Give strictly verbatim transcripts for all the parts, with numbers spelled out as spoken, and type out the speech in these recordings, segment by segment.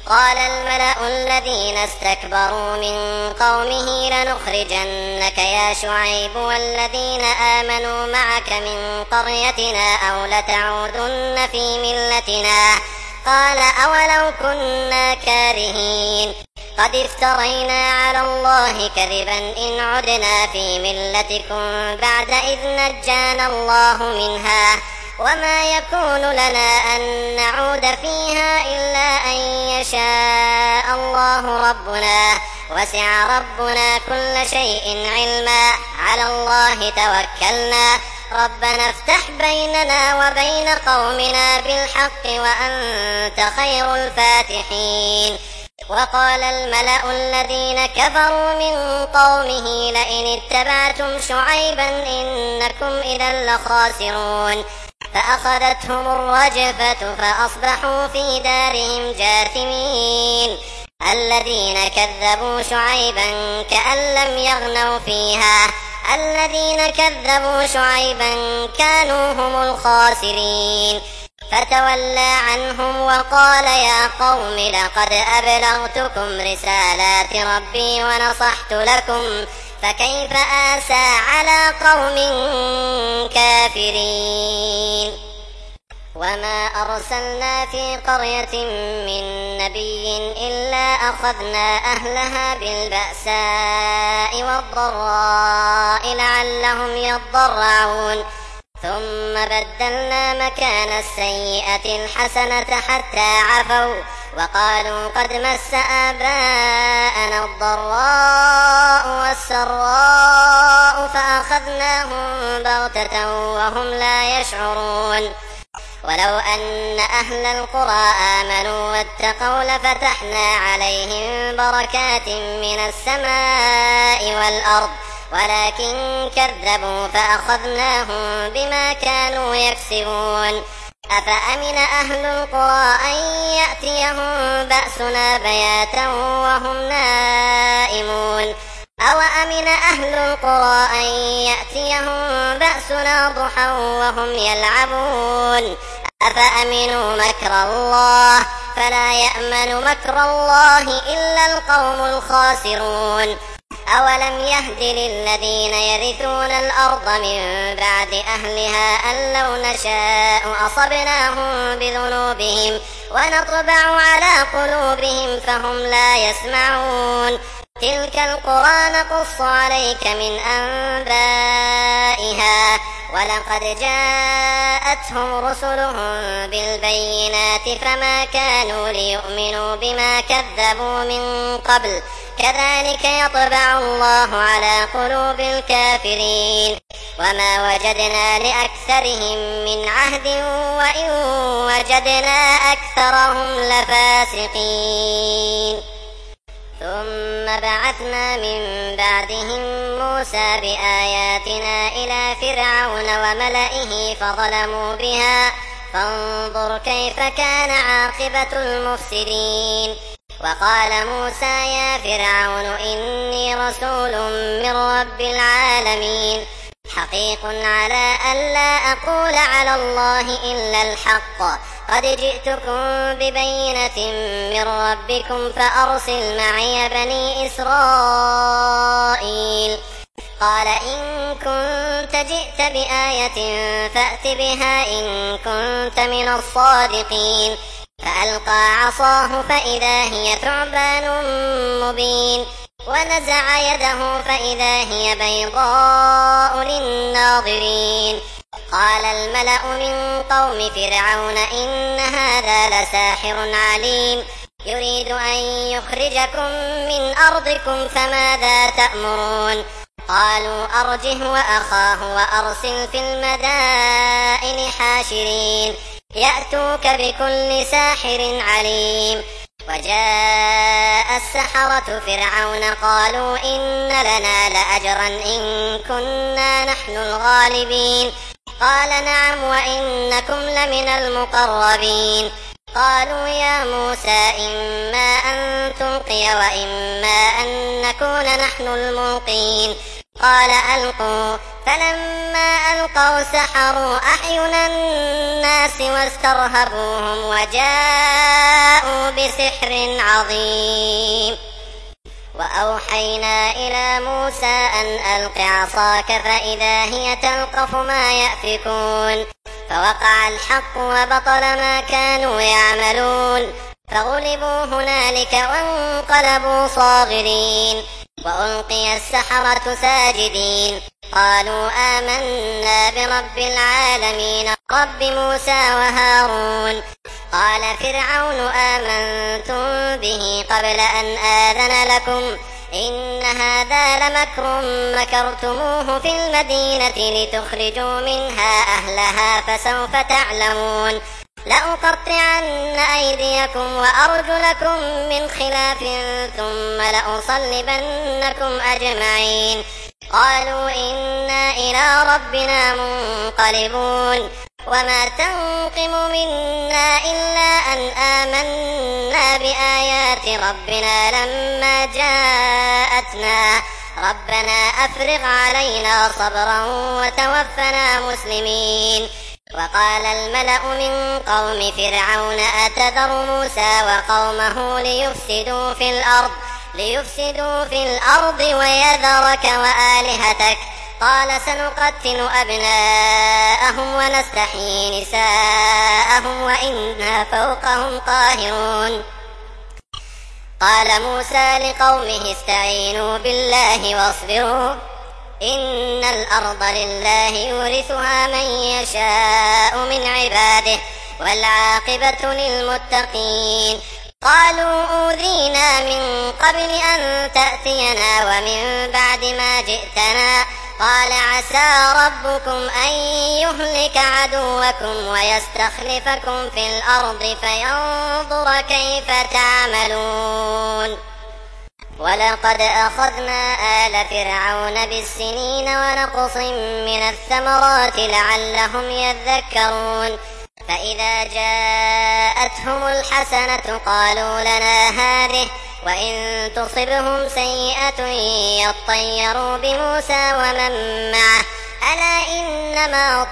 قال الملأ الذين استكبروا من قومه لنخرجنك يا شعيب والذين آمنوا معك من قريتنا أو لتعودن في ملتنا. قال أولو كنا كارهين قد افترينا على الله كذبا إن عدنا في ملتكم بعد إذ نجانا الله منها وما يكون لنا أن نعود فيها إلا أن يشاء الله ربنا وسع ربنا كل شيء علما على الله توكلنا ربنا افتح بيننا وبين قومنا بالحق وأنت خير الفاتحين. وقال الملأ الذين كفروا من قومه لئن اتبعتم شعيبا إنكم إذا لخاسرون فأخذتهم الرجفة فأصبحوا في دارهم جاثمين. الذين كذبوا شعيبا كأن لم يغنوا فيها الذين كذبوا شعيبا كانوا هم الخاسرين. فتولى عنهم وقال يا قوم لقد أبلغتكم رسالات ربي ونصحت لكم فكيف آسى على قوم كافرين. وما أرسلنا في قرية من نبي إلا أخذنا أهلها بالبأساء والضراء لعلهم يضرعون ثم بدلنا مكان السيئة الحسنة حتى عفوا وقالوا قد مس آباءنا الضراء والسراء فأخذناهم بغتة وهم لا يشعرون. ولو أن أهل القرى آمنوا واتقوا لفتحنا عليهم بركات من السماء والأرض ولكن كذبوا فأخذناهم بما كانوا يكسبون. أفأمن أهل القرى أن يأتيهم بأسنا بياتا وهم نائمون أو أمن أهل القرى أن يأتيهم بأسنا ضحى وهم يلعبون أفأمنوا مكر الله فلا يأمن مكر الله إلا القوم الخاسرون. أولم يهد للذين يرثون الأرض من بعد أهلها أن لو نشاء أصبناهم بذنوبهم ونطبع على قلوبهم فهم لا يسمعون. تلك القرى نقص عليك من أنبائها ولقد جاءتهم رسلهم بالبينات فما كانوا ليؤمنوا بما كذبوا من قبل كذلك يطبع الله على قلوب الكافرين. وما وجدنا لأكثرهم من عهد وإن وجدنا أكثرهم لفاسقين. ثم بعثنا من بعدهم موسى بآياتنا إلى فرعون وملئه فظلموا بها فانظر كيف كان عاقبة المفسدين. وقال موسى يا فرعون إني رسول من رب العالمين حقيق على أن لا أقول على الله إلا الحق قد جئتكم ببينة من ربكم فأرسل معي بني إسرائيل. قال إن كنت جئت بآية فأت بها إن كنت من الصادقين. فألقى عصاه فإذا هي ثعبان مبين ونزع يده فإذا هي بيضاء للناظرين. قال الملأ من قوم فرعون إن هذا لساحر عليم يريد أن يخرجكم من أرضكم فماذا تأمرون. قالوا أرجه وأخاه وأرسل في المدائن حاشرين يأتوك بكل ساحر عليم. وجاء السحرة فرعون قالوا إن لنا لأجرا إن كنا نحن الغالبين. قال نعم وإنكم لمن المقربين. قالوا يا موسى إما أن تلقي وإما أن نكون نحن الملقين. قال ألقوا فلما ألقوا سحروا أعين الناس واسترهبوهم وجاءوا بسحر عظيم. وأوحينا إلى موسى أن ألق عصاك فإذا هي تلقف ما يأفكون فوقع الحق وبطل ما كانوا يعملون فغلبوا هنالك وانقلبوا صاغرين وألقي السحرة ساجدين قالوا آمنا برب العالمين رب موسى وهارون. قال فرعون آمنتم به قبل أن آذن لكم إن هذا لمكر مكرتموه في المدينة لتخرجوا منها أهلها فسوف تعلمون لأقطعن أيديكم وأرجلكم من خلاف ثم لأصلبنكم أجمعين. قالوا إنا إلى ربنا منقلبون. وما تنقم منا إلا أن آمنا بآيات ربنا لما جاءتنا ربنا أفرغ علينا صبرا وتوفنا مسلمين. وقال الملأ من قوم فرعون أتذر موسى وقومه ليفسدوا في الأرض ليفسدوا في الأرض ويذرك وآلهتك قال سنقتل أبناءهم ونستحيي نساءهم وإنا فوقهم قاهرون. قال موسى لقومه استعينوا بالله واصبروا إن الأرض لله يورثها من يشاء من عباده والعاقبة للمتقين. قالوا أوذينا من قبل أن تأتينا ومن بعد ما جئتنا قال عسى ربكم أن يهلك عدوكم ويستخلفكم في الأرض فينظر كيف تعملون. ولقد أخذنا آل فرعون بالسنين ونقص من الثمرات لعلهم يذكرون. فإذا جاءتهم الحسنة قالوا لنا هذه وإن تصبهم سيئة يطيروا بموسى ومن معه ألا إنما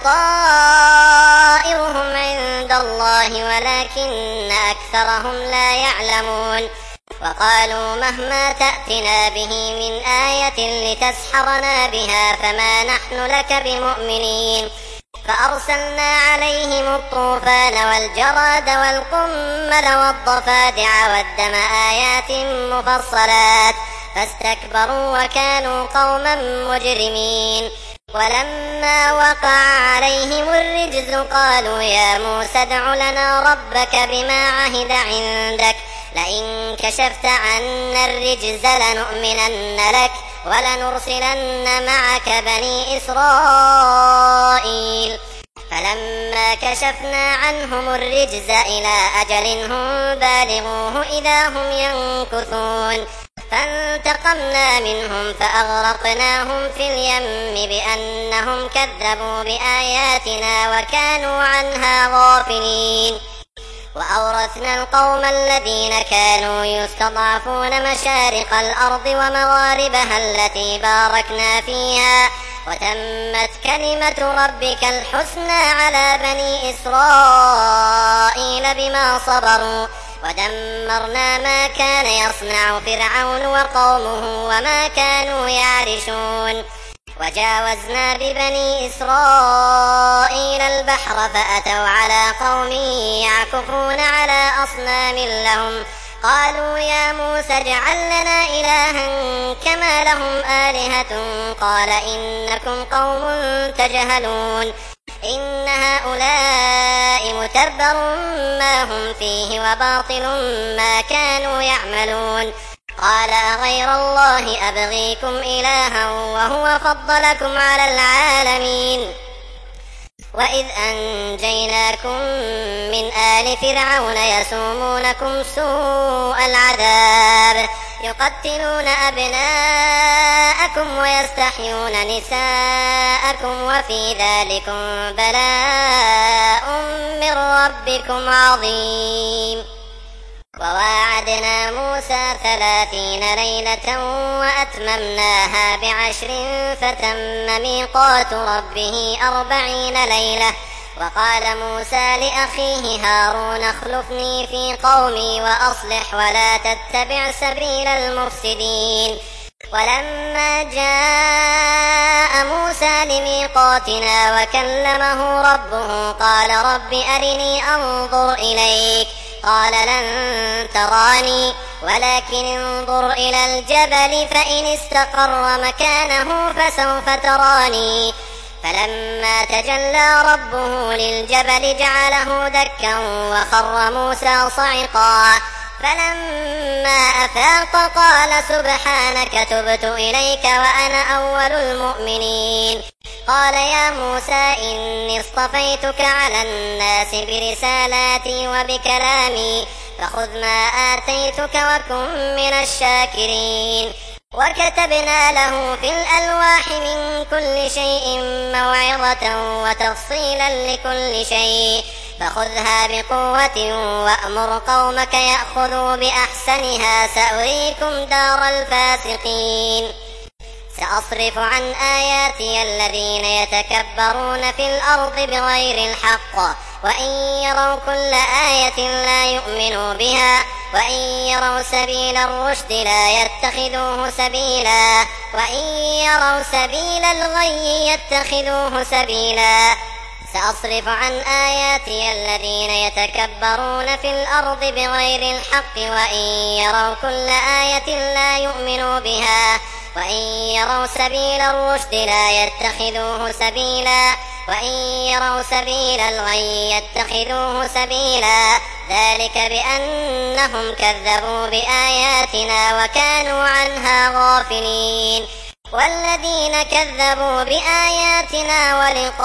طائرهم عند الله ولكن أكثرهم لا يعلمون. وقالوا مهما تأتنا به من آية لتسحرنا بها فما نحن لك بمؤمنين. فأرسلنا عليهم الطوفان والجراد والقمل والضفادع والدم آيات مفصلات فاستكبروا وكانوا قوما مجرمين. ولما وقع عليهم الرجز قالوا يا موسى ادع لنا ربك بما عهد عندك لئن كشفت عنا الرجز لنؤمنن لك ولنرسلن معك بني إسرائيل. فلما كشفنا عنهم الرجز إلى أجل هم بالغوه إذا هم ينكثون فانتقمنا منهم فأغرقناهم في اليم بأنهم كذبوا بآياتنا وكانوا عنها غافلين. وأورثنا القوم الذين كانوا يستضعفون مشارق الأرض ومغاربها التي باركنا فيها وتمت كلمة ربك الحسنى على بني إسرائيل بما صبروا ودمرنا ما كان يصنع فرعون وقومه وما كانوا يعرشون. وجاوزنا ببني إسرائيل البحر فأتوا على قوم يعكفون على أصنام لهم قالوا يا موسى اجعل لنا إلها كما لهم آلهة قال إنكم قوم تجهلون إن هؤلاء متبر ما هم فيه وباطل ما كانوا يعملون. قال غير الله أبغيكم إلها وهو فضلكم على العالمين. وإذ أنجيناكم من آل فرعون يسومونكم سوء العذاب يقتلون أبناءكم ويستحيون نساءكم وفي ذلكم بلاء من ربكم عظيم. وواعدنا موسى ثلاثين ليلة وأتممناها بعشر فتم ميقات ربه أربعين ليلة. وقال موسى لأخيه هارون اخلفني في قومي وأصلح ولا تتبع سبيل المفسدين. ولما جاء موسى لميقاتنا وكلمه ربه قال رب أرني أنظر إليك قال لن تراني ولكن انظر إلى الجبل فإن استقر مكانه فسوف تراني. فلما تجلى ربه للجبل جعله دكا وخر موسى صعقا. فلما أفاق قال سبحانك تبت إليك وأنا أول المؤمنين. قال يا موسى إني اصطفيتك على الناس برسالاتي وبكلامي فخذ ما آتيتك وكن من الشاكرين. وكتبنا له في الألواح من كل شيء موعظة وتفصيلا لكل شيء فخذها بقوة وأمر قومك يأخذوا بأحسنها سأريكم دار الفاسقين. سأصرف عن آياتي الذين يتكبرون في الأرض بغير الحق وإن يروا كل آية لا يؤمنوا بها وإن يروا سبيل الرشد لا يتخذوه سبيلا وإن يروا سبيل الغي يتخذوه سبيلا. سأصرف عن آياتي الذين يتكبرون في الأرض بغير الحق وإن يروا كل آية لا يؤمنوا بها وإن يروا سبيل الرشد لا يتخذوه سبيلا وإن يروا سبيل الغي يتخذوه سبيلا. ذلك بأنهم كذبوا بآياتنا وكانوا عنها غافلين. والذين كذبوا بآياتنا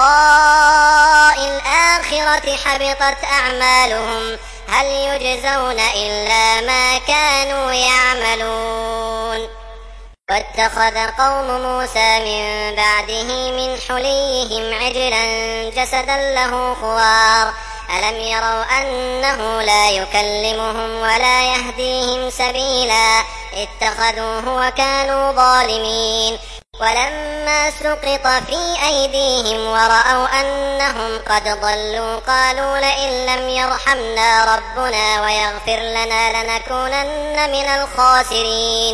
ولقاء الآخرة حبطت أعمالهم هل يجزون إلا ما كانوا يعملون. واتخذ قوم موسى من بعده من حليهم عجلا جسدا له خوار ألم يروا أنه لا يكلمهم ولا يهديهم سبيلا اتخذوه وكانوا ظالمين. ولما سقط في أيديهم ورأوا أنهم قد ضلوا قالوا لئن لم يرحمنا ربنا ويغفر لنا لنكونن من الخاسرين.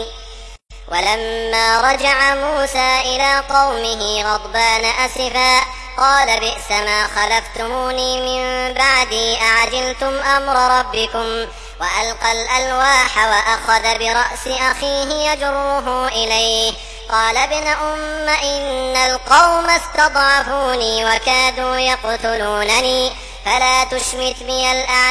ولما رجع موسى إلى قومه غضبان أسفا قال بئس ما خلفتموني من بعدي أعجلتم أمر ربكم وألقى الألواح وأخذ برأس أخيه يجره إليه قال ابن أم إن القوم استضعفوني وكادوا يقتلونني فلا تشمت بي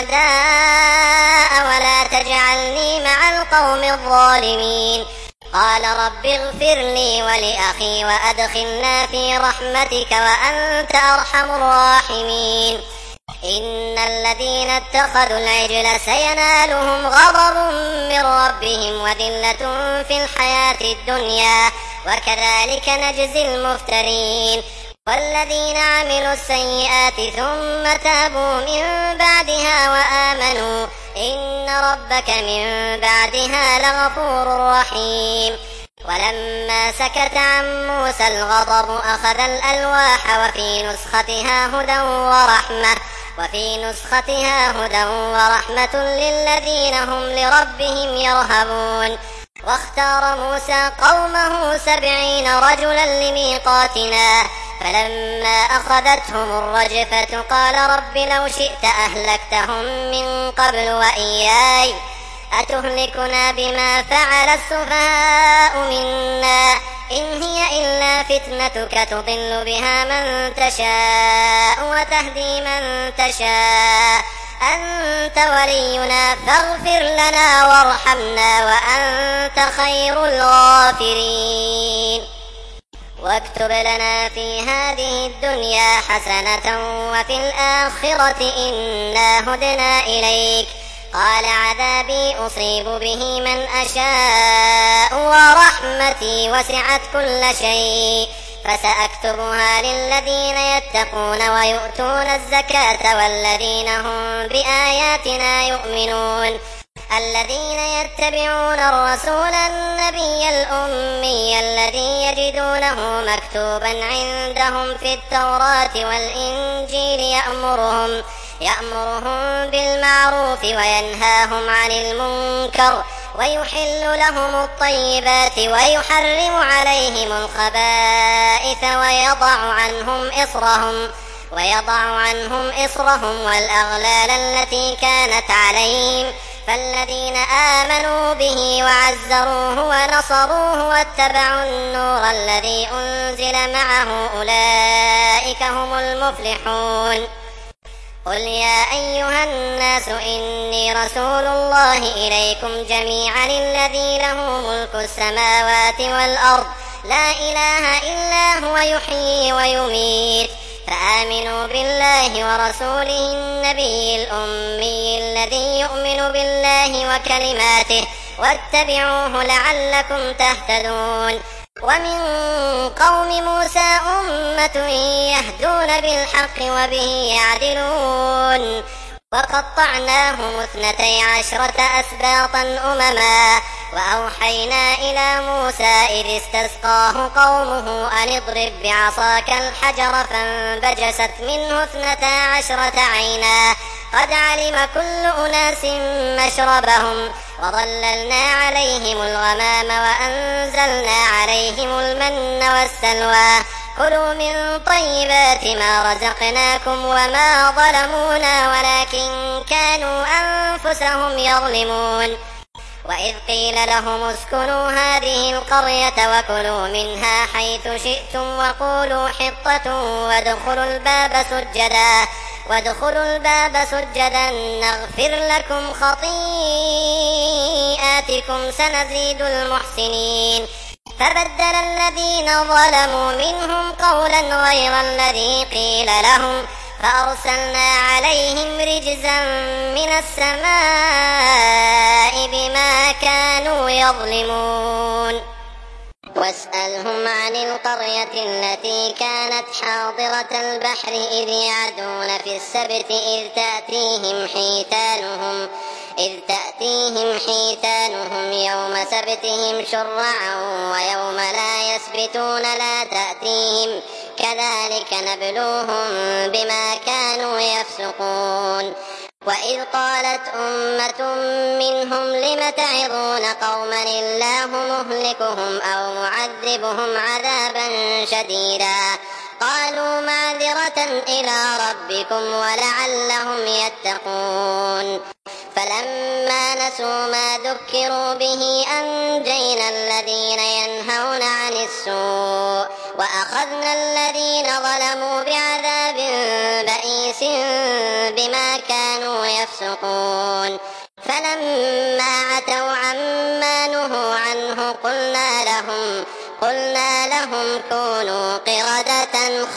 الأعداء ولا تجعلني مع القوم الظالمين. قال رب اغفر لي ولأخي وأدخلنا في رحمتك وأنت أرحم الراحمين. إن الذين اتخذوا العجل سينالهم غضب من ربهم وذلة في الحياة الدنيا وكذلك نجزي المفترين. والذين عملوا السيئات ثم تابوا من بعدها وآمنوا إن ربك من بعدها لغفور رحيم. ولما سكت عن موسى الغضب أخذ الألواح وفي نسختها هدى ورحمة وفي نسختها هدى ورحمة للذين هم لربهم يرهبون. واختار موسى قومه سبعين رجلا لميقاتنا فلما أخذتهم الرجفة قال رب لو شئت أهلكتهم من قبل وإياي أتهلكنا بما فعل السفهاء منا إن هي إلا فتنتك تضل بها من تشاء وتهدي من تشاء أنت ولينا فاغفر لنا وارحمنا وأنت خير الغافرين. واكتب لنا في هذه الدنيا حسنة وفي الآخرة إنا هدنا إليك قال عذابي أصيب به من أشاء ورحمتي وسعت كل شيء فسأكتبها للذين يتقون ويؤتون الزكاة والذين هم بآياتنا يؤمنون. الذين يتبعون الرسول النبي الأمي الذي يجدونه مكتوبا عندهم في التوراة والإنجيل يأمرهم يأمرهم بالمعروف وينهاهم عن المنكر ويحل لهم الطيبات ويحرم عليهم الخبائث ويضع عنهم إصرهم ويضع عنهم إصرهم والأغلال التي كانت عليهم فالذين آمنوا به وعزروه ونصروه واتبعوا النور الذي أنزل معه أولئك هم المفلحون. قل يا أيها الناس إني رسول الله إليكم جميعا الذي له ملك السماوات والأرض لا إله إلا هو يحيي ويميت فآمنوا بالله ورسوله النبي الأمي الذي يؤمن بالله وكلماته واتبعوه لعلكم تهتدون. ومن قوم موسى أمة يهدون بالحق وبه يعدلون وقطعناهم اثنتي عشرة أسباطا أمما وأوحينا إلى موسى إذ استسقاه قومه أن اضرب بعصاك الحجر فانبجست منه اثنتا عشرة عينا قد علم كل أناس مشربهم وظللنا عليهم الغمام وأنزلنا عليهم المن والسلوى كلوا من طيبات ما رزقناكم وما ظلمونا ولكن كانوا أنفسهم يظلمون. وإذ قيل لهم اسكنوا هذه القرية وكلوا منها حيث شئتم وقولوا حطة وادخلوا الباب سجدا وادخلوا الباب سجدا نغفر لكم خطيئاتكم سنزيد المحسنين. فبدل الذين ظلموا منهم قولا غير الذي قيل لهم فأرسلنا عليهم رجزا من السماء بما كانوا يظلمون. واسألهم عن القرية التي كانت حاضرة البحر إذ يعدون في السبت إذ تأتيهم حيتانهم إذ تأتيهم حيتانهم يوم سبتهم شرعا ويوم لا يسبتون لا تأتيهم كذلك نبلوهم بما كانوا يفسقون. وإذ قالت أمة منهم لم تعظون قوما الله مهلكهم أو معذبهم عذابا شديدا قالوا معذرة إلى ربكم ولعلهم يتقون. فلما نسوا ما ذكروا به أنجينا الذين ينهون عن السوء وأخذنا الذين ظلموا بعذاب بئيس بما كانوا يفسقون. فلما عتوا عما نهوا عنه قلنا لهم قلنا لهم كونوا قردة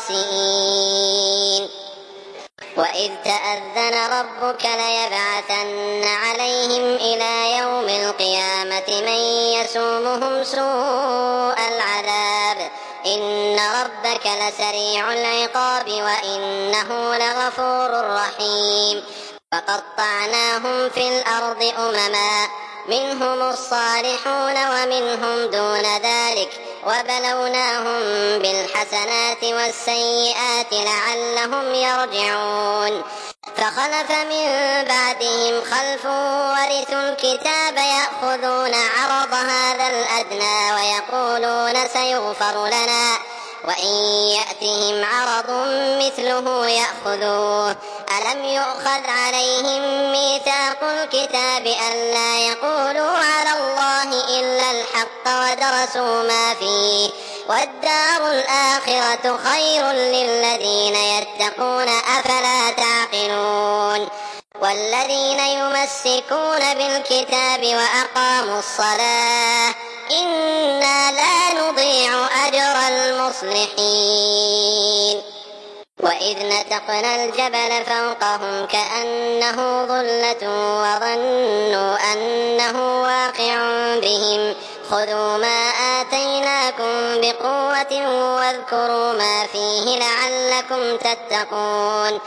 خاسئين. وإذ تأذن ربك ليبعثن عليهم إلى يوم القيامة من يسومهم سوء العذاب إن ربك لسريع العقاب وإنه لغفور رحيم. وقطعناهم في الأرض أمما منهم الصالحون ومنهم دون ذلك وبلوناهم بالحسنات والسيئات لعلهم يرجعون. فخلف من بعدهم خلف ورثوا الكتاب يأخذون عرض هذا الأدنى ويقولون سيغفر لنا وإن يأتهم عرض مثله يأخذوه. ألم يؤخذ عليهم ميثاق الكتاب ألا يقولوا على الله إلا الحق ودرسوا ما فيه والدار الآخرة خير للذين يتقون أفلا تعقلون. والذين يمسكون بالكتاب وأقاموا الصلاة إنا لا نضيع أجر المصلحين. وإذ نتقنا الجبل فوقهم كأنه ظلة وظنوا أنه واقع بهم خذوا ما آتيناكم بقوة واذكروا ما فيه لعلكم تتقون.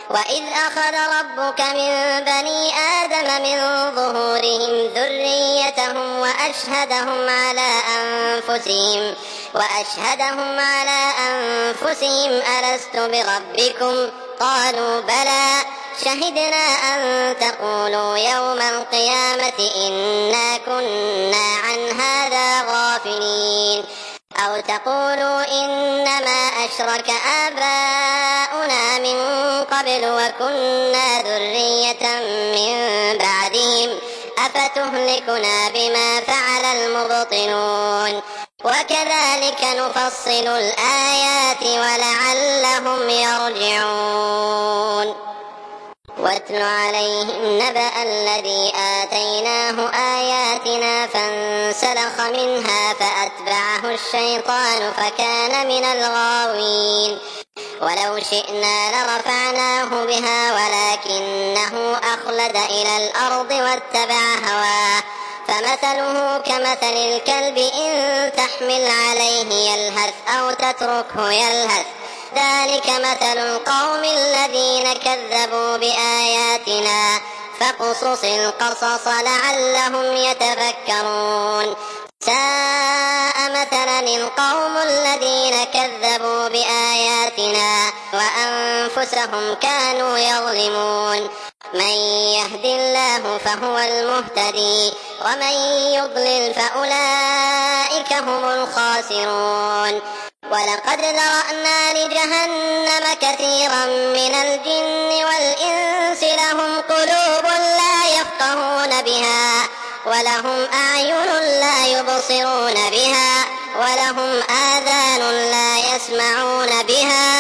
وإذ أخذ ربك من بني آدم من ظهورهم ذريتهم وأشهدهم على أنفسهم وأشهدهم على أنفسهم ألست بربكم قالوا بلى شهدنا أن تقولوا يوم القيامة إنا كنا عن هذا غافلين أو تقولوا إنما أشرك آباؤنا من قبل وكنا ذرية من بعدهم أفتهلكنا بما فعل المبطلون وكذلك نفصل الآيات ولعلهم يرجعون واتل عليهم نبأ الذي آتيناه آياتنا فانسلخ منها فأتبعه الشيطان فكان من الغاوين ولو شئنا لرفعناه بها ولكنه أخلد إلى الأرض واتبع هواه فمثله كمثل الكلب إن تحمل عليه يلهث أو تتركه يلهث ذلك مثل القوم الذين كذبوا بآياتنا فاقصص القصص لعلهم يتفكرون ساء مثلا القوم الذين كذبوا بآياتنا وأنفسهم كانوا يظلمون من يهد الله فهو المهتدي ومن يضلل فأولئك هم الخاسرون ولقد ذرأنا لجهنم كثيرا من الجن والإنس لهم قلوب لا يفقهون بها ولهم أعين لا يبصرون بها ولهم آذان لا يسمعون بها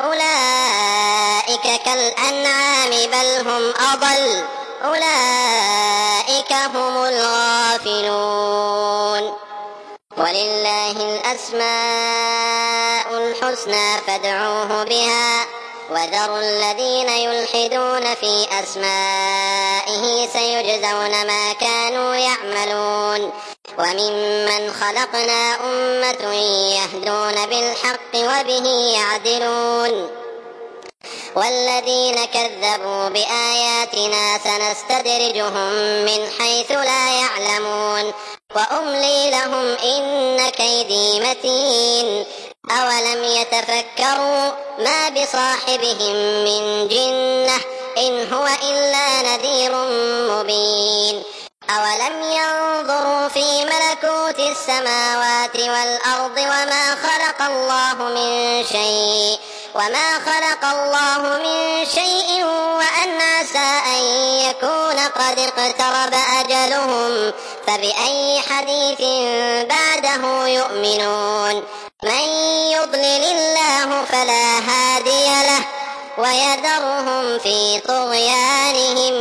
أولئك كالأنعام بل هم أضل أولئك هم الغافلون ولله الأسماء الحسنى فادعوه بها وذروا الذين يلحدون في أسمائه سيجزون ما كانوا يعملون وممن خلقنا أمة يهدون بالحق وبه يعدلون والذين كذبوا بآياتنا سنستدرجهم من حيث لا يعلمون وأملي لهم إن كيدي متين أولم يتفكروا ما بصاحبهم من جنة إن هو إلا نذير مبين أولم ينظروا في ملكوت السماوات والأرض وما خلق الله من شيء وما خلق الله من شيء وأن عسى أن يكون قد اقترب أجلهم فبأي حديث بعده يؤمنون من يضلل الله فلا هادي له ويذرهم في طغيانهم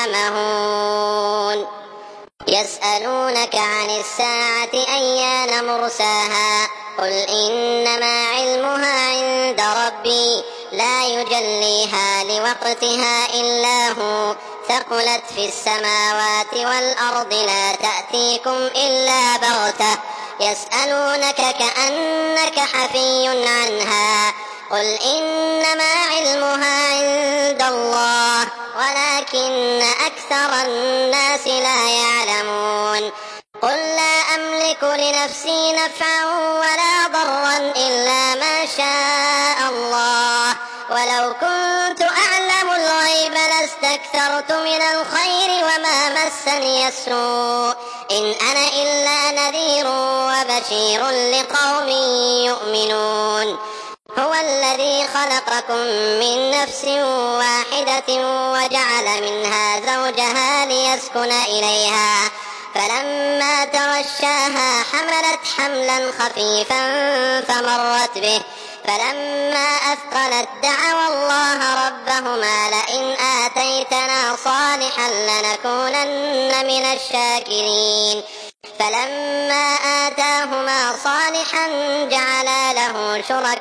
يعمهون يسألونك عن الساعة أيان مرساها قل إنما علمها عند ربي لا يجليها لوقتها إلا هو ثقلت في السماوات والأرض لا تأتيكم إلا بغتة يسألونك كأنك حفي عنها قل إنما علمها عند الله ولكن أكثر الناس لا يعلمون قل لا أملك لنفسي نفعا ولا ضرا إلا ما شاء الله ولو كنت أعلم الغيب لاستكثرت من الخير وما مسني السوء إن أنا إلا نذير وبشير لقوم يؤمنون هو الذي خلقكم من نفس واحدة وجعل منها زوجها ليسكن إليها فلما تغشاها حملت حملا خفيفا فمرت به فلما أثقلت دعوا الله ربهما لئن آتيتنا صالحا لنكونن من الشاكرين فلما آتاهما صالحا جعلا له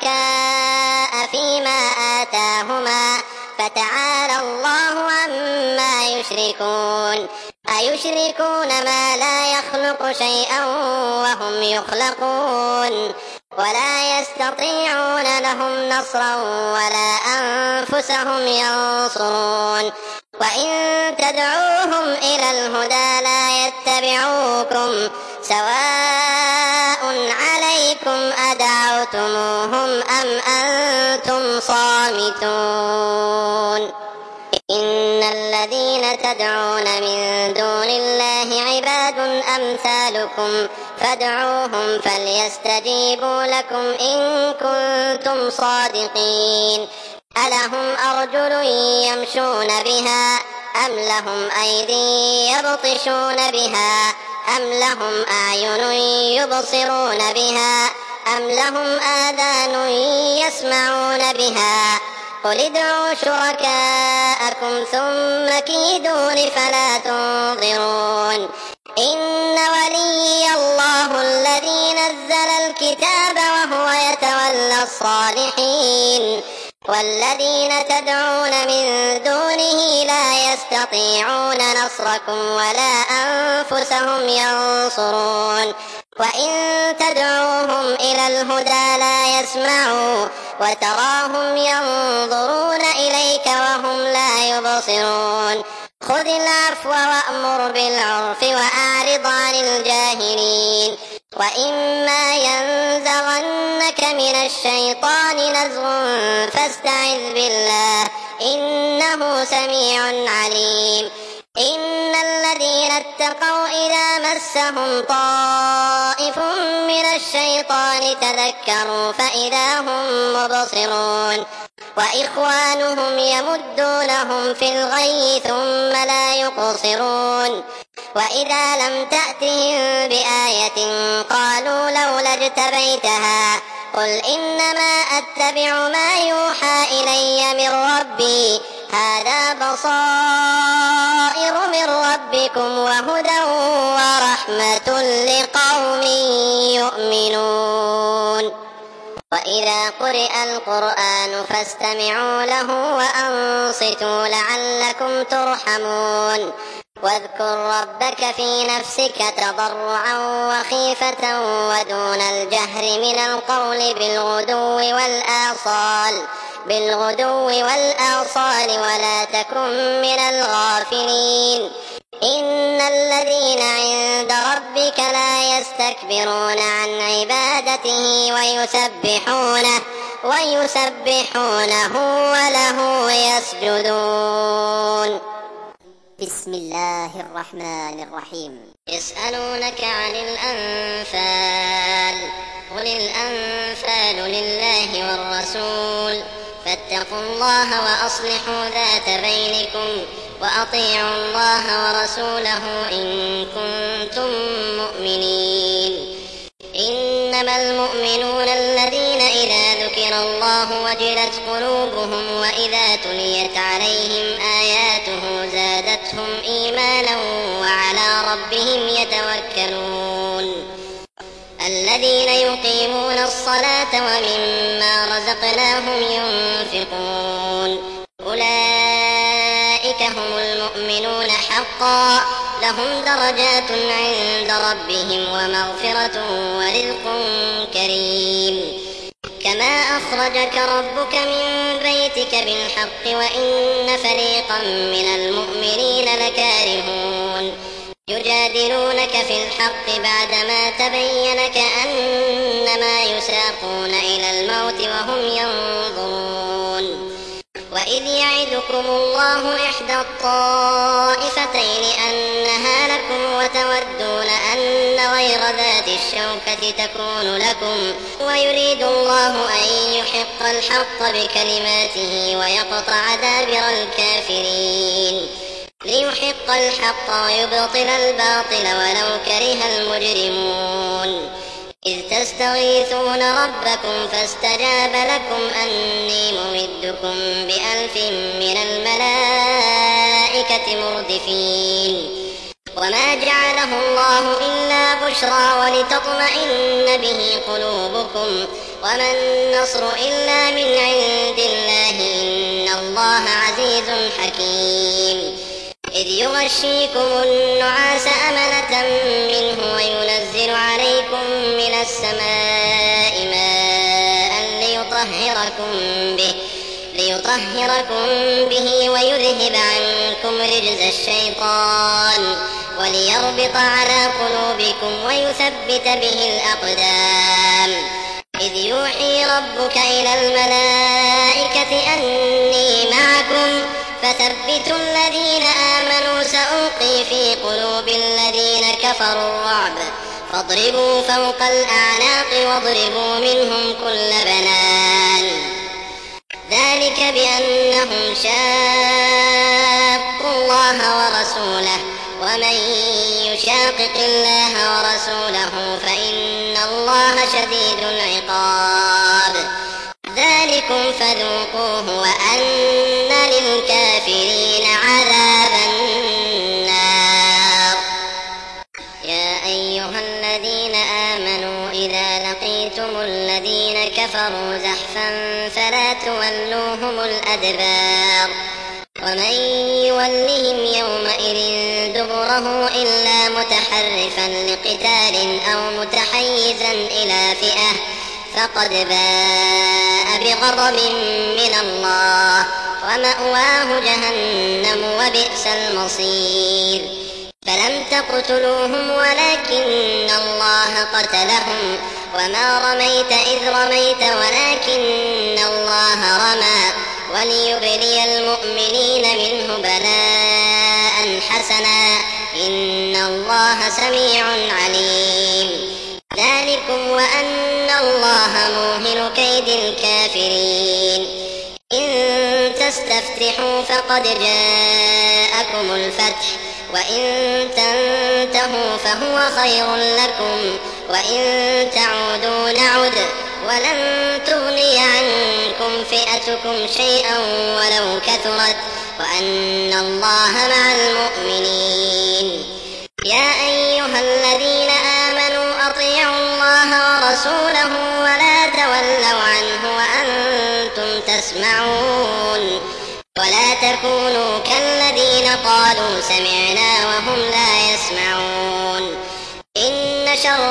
شركاء فيما آتاهما فتعالى الله عما يشركون أيشركون ما لا يخلق شيئا وهم يخلقون ولا يستطيعون لهم نصرا ولا أنفسهم ينصرون. وإن تدعوهم إلى الهدى لا يتبعوكم سواء عليكم أدعوتموهم أم أنتم صامتون. إن الذين تدعون من دون الله عباد أمثالكم فادعوهم فليستجيبوا لكم إن كنتم صادقين. ألهم أرجل يمشون بها أم لهم أيدي يبطشون بها أم لهم أعين يبصرون بها أم لهم آذان يسمعون بها قل ادعوا شركاءكم ثم كيدون فلا تنظرون. إن وليي الله الذي نزل الكتاب وهو يتولى الصالحين. والذين تدعون من دونه لا يستطيعون نصركم ولا أنفسهم ينصرون. وإن تدعوهم إلى الهدى لا يسمعوا وتراهم ينظرون إليك وهم لا يبصرون. خذ العفو وأمر بالعرف وأعرض عن الجاهلين. وإما ينزغنك من الشيطان نزغ فاستعذ بالله إنه سميع عليم. إن الذين اتقوا إذا مسهم طائف من الشيطان تذكروا فإذا هم مبصرون. وإخوانهم يمدونهم في الغي ثم لا يقصرون. وإذا لم تأتهم بآية قالوا لولا اجتبيتها قل إنما أتبع ما يوحى إلي من ربي هذا بصائر من ربكم وهدى ورحمة لقوم يؤمنون. وإذا قرئ القرآن فاستمعوا له وأنصتوا لعلكم ترحمون. واذكر ربك في نفسك تضرعا وخيفة ودون الجهر من القول بالغدو والآصال بالغدو والآصال ولا تكن من الغافلين. إن الذين عند ربك لا يستكبرون عن عبادته ويسبحونه ويسبحونه وله يسجدون. بسم الله الرحمن الرحيم. يسألونك عن الأنفال قل الأنفال لله والرسول فاتقوا الله وأصلحوا ذات بينكم وأطيعوا الله ورسوله إن كنتم مؤمنين. إنما المؤمنون الذين إذا ذكر الله وجلت قلوبهم وإذا تليت عليهم آياته زادتهم إيمانا وعلى ربهم يتوكلون. الذين يقيمون الصلاة ومما رزقناهم ينفقون أولئك هم المؤمنون حقا لهم درجات عند ربهم ومغفرة ورزق كريم. كما أخرجك ربك من بيتك بالحق وإن فريقا من المؤمنين لكارهون يجادلونك في الحق بعدما تبين كأنما يساقون إلى الموت وهم ينظرون. وإذ يعدكم الله إحدى الطائفتين أنها لكم وتودون أن غير ذات الشوكة تكون لكم ويريد الله أن يحق الحق بكلماته ويقطع دابر الكافرين ليحق الحق ويبطل الباطل ولو كره المجرمون. إذ تستغيثون ربكم فاستجاب لكم أني ممدكم بألف من الملائكة مردفين. وما جعله الله إلا بشرى ولتطمئن به قلوبكم وما النصر إلا من عند الله إن الله عزيز حكيم. إذ يغشيكم النعاس أمنة منه وينزل عليكم من السماء ماء ليطهركم به ليطهركم به ويذهب عنكم رجز الشيطان وليربط على قلوبكم ويثبت به الأقدام. إذ يوحي ربك إلى الملائكة أني معكم فثبتوا الذين آمنوا سألقي في قلوب الذين كفروا الرعب فاضربوا فوق الأعناق واضربوا منهم كل بنان. ذلك بأنهم شاقوا الله ورسوله ومن يشاقق الله ورسوله فإن الله شديد العقاب. ذلكم فذوقوه وأن للكافرين عذاب النار. يا أيها الذين آمنوا إذا لقيتم الذين كفروا زحفا فلا تولوهم الأدبار ومن يولهم يومئذ دبره إلا متحرفا لقتال أو متحيزا إلى فئة فقد باء بغضب من الله ومأواه جهنم وبئس المصير. فلم تقتلوهم ولكن الله قتلهم وما رميت إذ رميت ولكن الله رمى وليبلي المؤمنين منه بلاء حسنا إن الله سميع عليم. ذلكم وأن الله موهن كيد الكافرين. إن تستفتحوا فقد جاءكم الفتح وإن تنتهوا فهو خير لكم وإن تعودوا نعد ولن تغني عنكم فئتكم شيئا ولو كثرت وأن الله مع المؤمنين. يا أيها الذين آمنوا أطيعوا الله ورسوله ولا تولوا عنه وأنتم تسمعون ولا تكونوا كالذين قالوا سمعنا وهم لا يسمعون. إن شر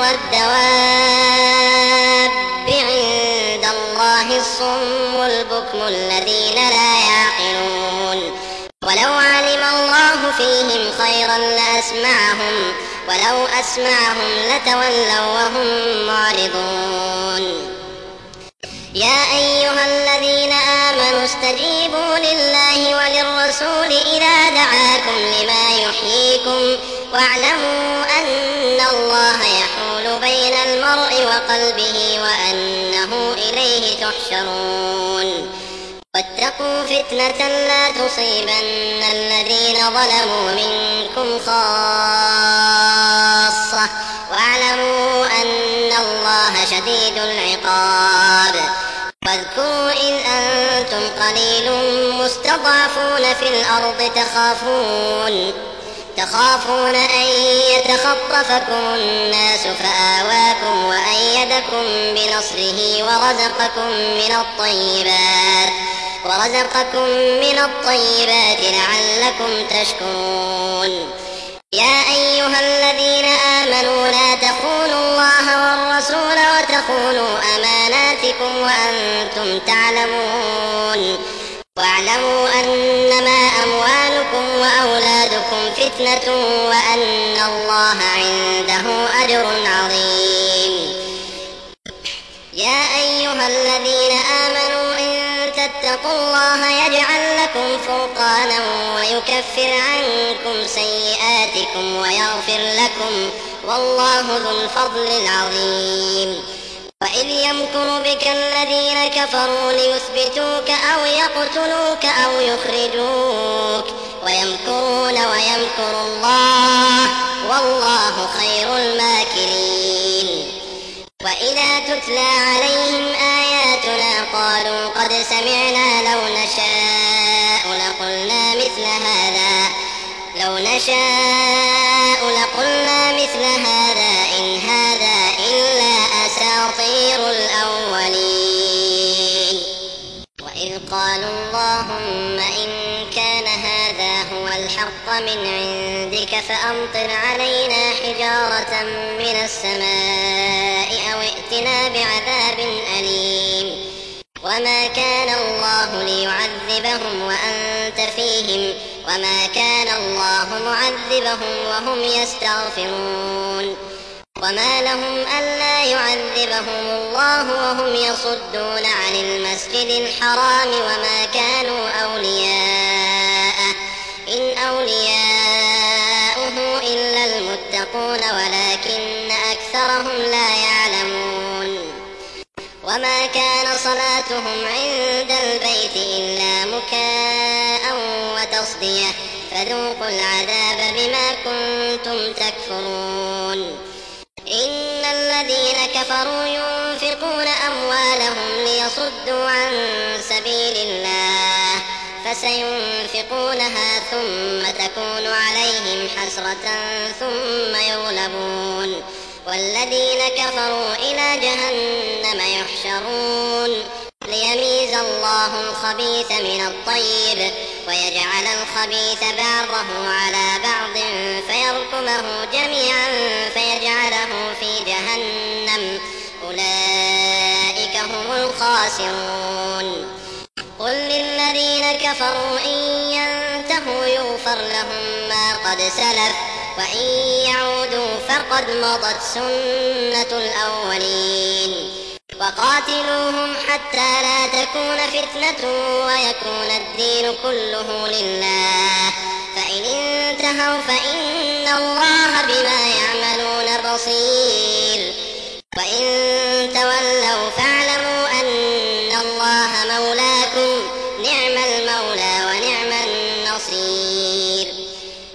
الدواب عند الله الصم البكم الذين لا يعقلون. ولو علم الله فيهم خيرا لأسمعهم ولو أسمعهم لتولوا وهم معرضون. يا أيها الذين آمنوا استجيبوا لله وللرسول إذا دعاكم لما يحييكم واعلموا أن الله يحول بين المرء وقلبه وأنه إليه تحشرون. واتقوا فتنة لا تصيبن الذين ظلموا منكم خاصة واعلموا أن الله شديد العقاب. واذكروا إذ أنتم قليل مستضعفون في الأرض تخافون تخافون أن يتخطفكم الناس فآواكم وأيدكم بنصره ورزقكم من الطيبات ورزقكم من الطيبات لعلكم تشكرون. يا أيها الذين آمنوا لا تخونوا الله والرسول وتخونوا أماناتكم وأنتم تعلمون واعلموا أنما أموالكم وأولادكم فتنة وأن الله عنده أجر عظيم. يا أيها الذين آمنوا إن تتقوا الله يجعل لكم فرقانا ويكفر عنكم سيئاتكم ويغفر لكم والله ذو الفضل العظيم. وإذ يمكر بك الذين كفروا ليثبتوك أو يقتلوك أو يخرجوك ويمكرون ويمكر الله والله خير الماكرين. وإذا تتلى عليهم آياتنا قالوا قد سمعنا لو نشاء لقلنا مثل هذا لو نشاء لقلنا مثل هذا إن هذا إلا أساطير الأولين. وإذ قالوا اللهم إن كان هذا هو الحق من عندك فأمطر علينا حجارة من السماء أو ائتنا بعذاب أليم. وما كان الله ليعذبهم وأنت فيهم وما كان الله معذبهم وهم يستغفرون وما لهم ألا يعذبهم الله وهم يصدون عن المسجد الحرام وما كانوا أولياءه إن أولياؤه إلا المتقون ولكن أكثرهم لا يعلمون وما كان صلاتهم عند البيت إلا مكاء وتصدية فذوقوا العذاب بما كنتم تكفرون إن الذين كفروا ينفقون أموالهم ليصدوا عن سبيل الله فسينفقونها ثم تكون عليهم حسرة ثم يغلبون والذين كفروا إلى جهنم يحشرون ليميز الله الخبيث من الطيب ويجعل الخبيث بعضه على بعض فيركمه جميعا فيجعله في جهنم أولئك هم الخاسرون قل للذين كفروا إن ينتهوا يغفر لهم ما قد سلف وإن يعودوا فقد مضت سنة الأولين وقاتلوهم حتى لا تكون فتنة ويكون الدين كله لله فإن انتهوا فإن الله بما يعملون بصير وإن